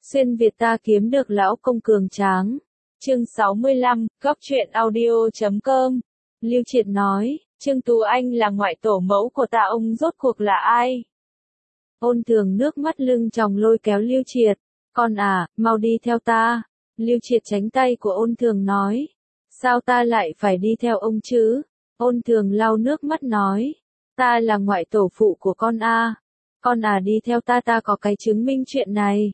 Xuyên Việt ta kiếm được lão công cường tráng. Chương 65, Góc truyện audio.com. Lưu Triệt nói, Trương Tú Anh là ngoại tổ mẫu của ta, ông rốt cuộc là ai? Ôn Thường nước mắt lưng tròng lôi kéo Lưu Triệt. Con à, mau đi theo ta. Lưu Triệt tránh tay của Ôn Thường nói. Sao ta lại phải đi theo ông chứ? Ôn Thường lau nước mắt nói. Ta là ngoại tổ phụ của con a. Con à, đi theo ta, ta có cái chứng minh chuyện này.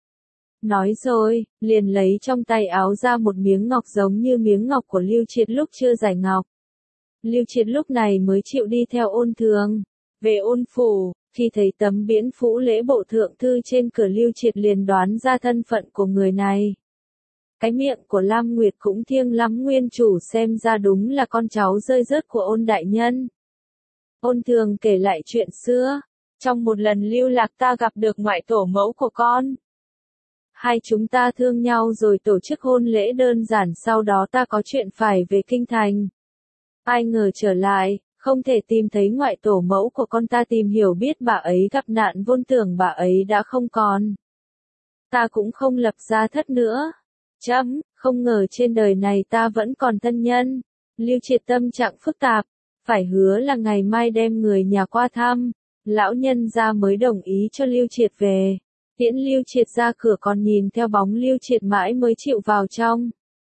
Nói rồi, liền lấy trong tay áo ra một miếng ngọc giống như miếng ngọc của Lưu Triệt lúc chưa giải ngọc. Lưu Triệt lúc này mới chịu đi theo Ôn Thường. Về Ôn phủ, khi thấy tấm biễn phủ lễ bộ thượng thư trên cửa, Lưu Triệt liền đoán ra thân phận của người này. Cái miệng của Lam Nguyệt cũng thiêng lắm, nguyên chủ xem ra đúng là con cháu rơi rớt của Ôn đại nhân. Ôn Thường kể lại chuyện xưa. Trong một lần lưu lạc ta gặp được ngoại tổ mẫu của con. Hai chúng ta thương nhau rồi tổ chức hôn lễ đơn giản, sau đó ta có chuyện phải về kinh thành. Ai ngờ trở lại, không thể tìm thấy ngoại tổ mẫu của con, ta tìm hiểu biết bà ấy gặp nạn, vốn tưởng bà ấy đã không còn. Ta cũng không lập gia thất nữa. Không ngờ trên đời này ta vẫn còn thân nhân. Lưu Triệt tâm trạng phức tạp, phải hứa là ngày mai đem người nhà qua thăm. Lão nhân gia mới đồng ý cho Lưu Triệt về. Tiễn Lưu Triệt ra cửa, còn nhìn theo bóng Lưu Triệt mãi mới chịu vào trong.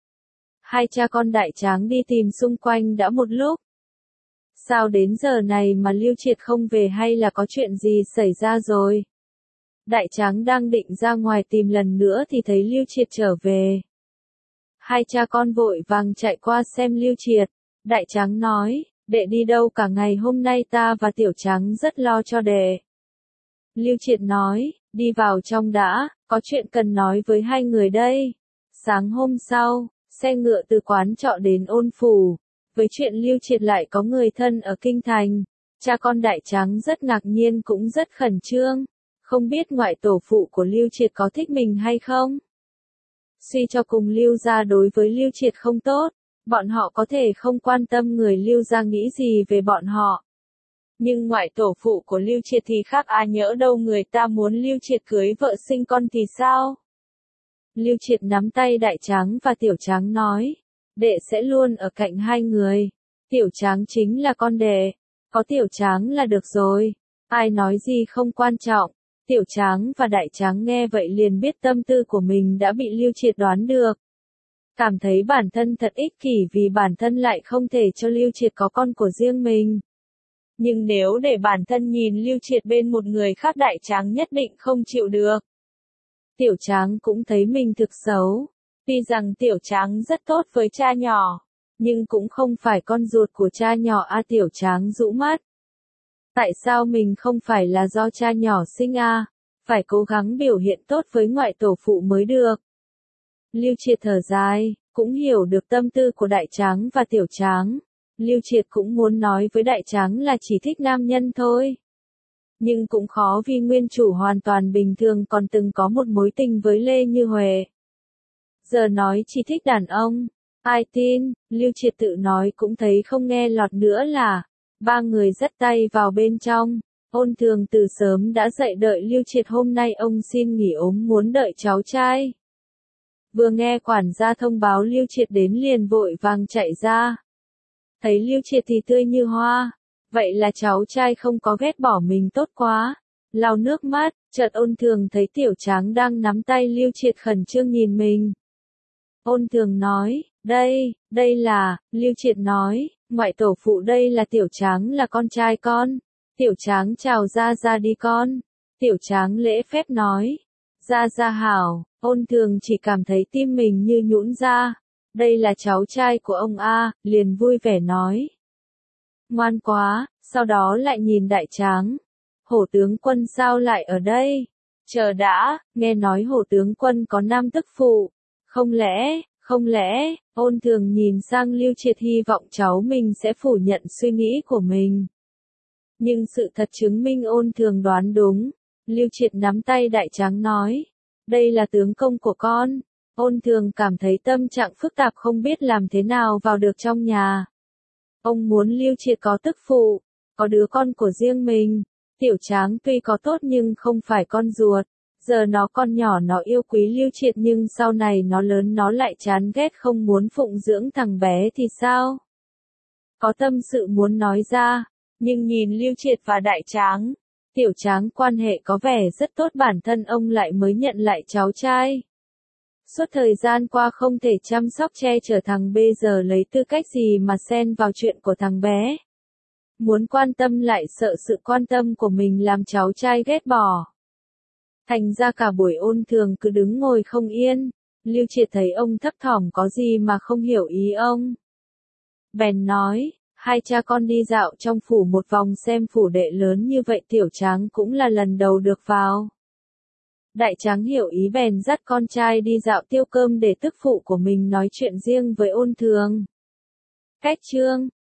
Hai cha con Đại Tráng đi tìm xung quanh đã một lúc. Sao đến giờ này mà Lưu Triệt không về, hay là có chuyện gì xảy ra rồi? Đại Tráng đang định ra ngoài tìm lần nữa thì thấy Lưu Triệt trở về. Hai cha con vội vàng chạy qua xem Lưu Triệt. Đại Tráng nói, đệ đi đâu cả ngày hôm nay, ta và Tiểu Tráng rất lo cho đệ. Lưu Triệt nói, đi vào trong đã, có chuyện cần nói với hai người đây. Sáng hôm sau, xe ngựa từ quán trọ đến Ôn phủ. Với chuyện Lưu Triệt lại có người thân ở kinh thành, cha con Đại Tráng rất ngạc nhiên cũng rất khẩn trương. Không biết ngoại tổ phụ của Lưu Triệt có thích mình hay không? Suy cho cùng Lưu gia đối với Lưu Triệt không tốt, bọn họ có thể không quan tâm người Lưu gia nghĩ gì về bọn họ. Nhưng ngoại tổ phụ của Lưu Triệt thì khác, ai nhỡ đâu người ta muốn Lưu Triệt cưới vợ sinh con thì sao? Lưu Triệt nắm tay Đại Tráng và Tiểu Tráng nói, đệ sẽ luôn ở cạnh hai người. Tiểu Tráng chính là con đệ, có Tiểu Tráng là được rồi, ai nói gì không quan trọng. Tiểu Tráng và Đại Tráng nghe vậy liền biết tâm tư của mình đã bị Lưu Triệt đoán được. Cảm thấy bản thân thật ích kỷ vì bản thân lại không thể cho Lưu Triệt có con của riêng mình. Nhưng nếu để bản thân nhìn Lưu Triệt bên một người khác, Đại Tráng nhất định không chịu được. Tiểu Tráng cũng thấy mình thực xấu. Tuy rằng Tiểu Tráng rất tốt với cha nhỏ, nhưng cũng không phải con ruột của cha nhỏ a. Tiểu Tráng rũ mắt. Tại sao mình không phải là do cha nhỏ sinh a? Phải cố gắng biểu hiện tốt với ngoại tổ phụ mới được. Lưu Triệt thở dài, cũng hiểu được tâm tư của Đại Tráng và Tiểu Tráng. Lưu Triệt cũng muốn nói với Đại Tráng là chỉ thích nam nhân thôi. Nhưng cũng khó, vì nguyên chủ hoàn toàn bình thường, còn từng có một mối tình với Lê Như Huệ. Giờ nói chỉ thích đàn ông, ai tin? Lưu Triệt tự nói cũng thấy không nghe lọt nữa là. Ba người dắt tay vào bên trong. Ôn Thường từ sớm đã dậy đợi Lưu Triệt, hôm nay ông xin nghỉ ốm muốn đợi cháu trai. Vừa nghe quản gia thông báo Lưu Triệt đến liền vội vàng chạy ra. Thấy Lưu Triệt thì tươi như hoa. Vậy là cháu trai không có ghét bỏ mình, tốt quá. Lau nước mắt, chợt Ôn Thường thấy Tiểu Tráng đang nắm tay Lưu Triệt khẩn trương nhìn mình. Ôn Thường nói, đây là, Lưu Triệt nói, ngoại tổ phụ đây là Tiểu Tráng, là con trai con. Tiểu Tráng chào ra đi con. Tiểu Tráng lễ phép nói, ra hảo. Ôn Thường chỉ cảm thấy tim mình như nhũn ra. Đây là cháu trai của ông a, liền vui vẻ nói. Ngoan quá, sau đó lại nhìn Đại Tráng. Hổ tướng quân sao lại ở đây? Chờ đã, nghe nói Hổ tướng quân có nam tức phụ. Không lẽ, Ôn Thường nhìn sang Lưu Triệt hy vọng cháu mình sẽ phủ nhận suy nghĩ của mình. Nhưng sự thật chứng minh Ôn Thường đoán đúng. Lưu Triệt nắm tay Đại Tráng nói, đây là tướng công của con. Ôn Thường cảm thấy tâm trạng phức tạp, không biết làm thế nào vào được trong nhà. Ông muốn Lưu Triệt có tức phụ, có đứa con của riêng mình. Tiểu Tráng tuy có tốt nhưng không phải con ruột. Giờ nó con nhỏ nó yêu quý Lưu Triệt nhưng sau này nó lớn nó lại chán ghét không muốn phụng dưỡng thằng bé thì sao? Có tâm sự muốn nói ra, nhưng nhìn Lưu Triệt và Đại Tráng, Tiểu Tráng quan hệ có vẻ rất tốt bản thân ông lại mới nhận lại cháu trai. Suốt thời gian qua không thể chăm sóc che chở thằng bây giờ lấy tư cách gì mà xen vào chuyện của thằng bé. Muốn quan tâm lại sợ sự quan tâm của mình làm cháu trai ghét bỏ. Thành ra cả buổi ôn thường cứ đứng ngồi không yên. Lưu Triệt thấy ông thấp thỏm có gì mà không hiểu ý ông. Bèn nói, hai cha con đi dạo trong phủ một vòng xem phủ đệ lớn như vậy Tiểu Tráng cũng là lần đầu được vào. Đại Tráng hiểu ý bèn dắt con trai đi dạo tiêu cơm để tức phụ của mình nói chuyện riêng với ôn thường. Cách chương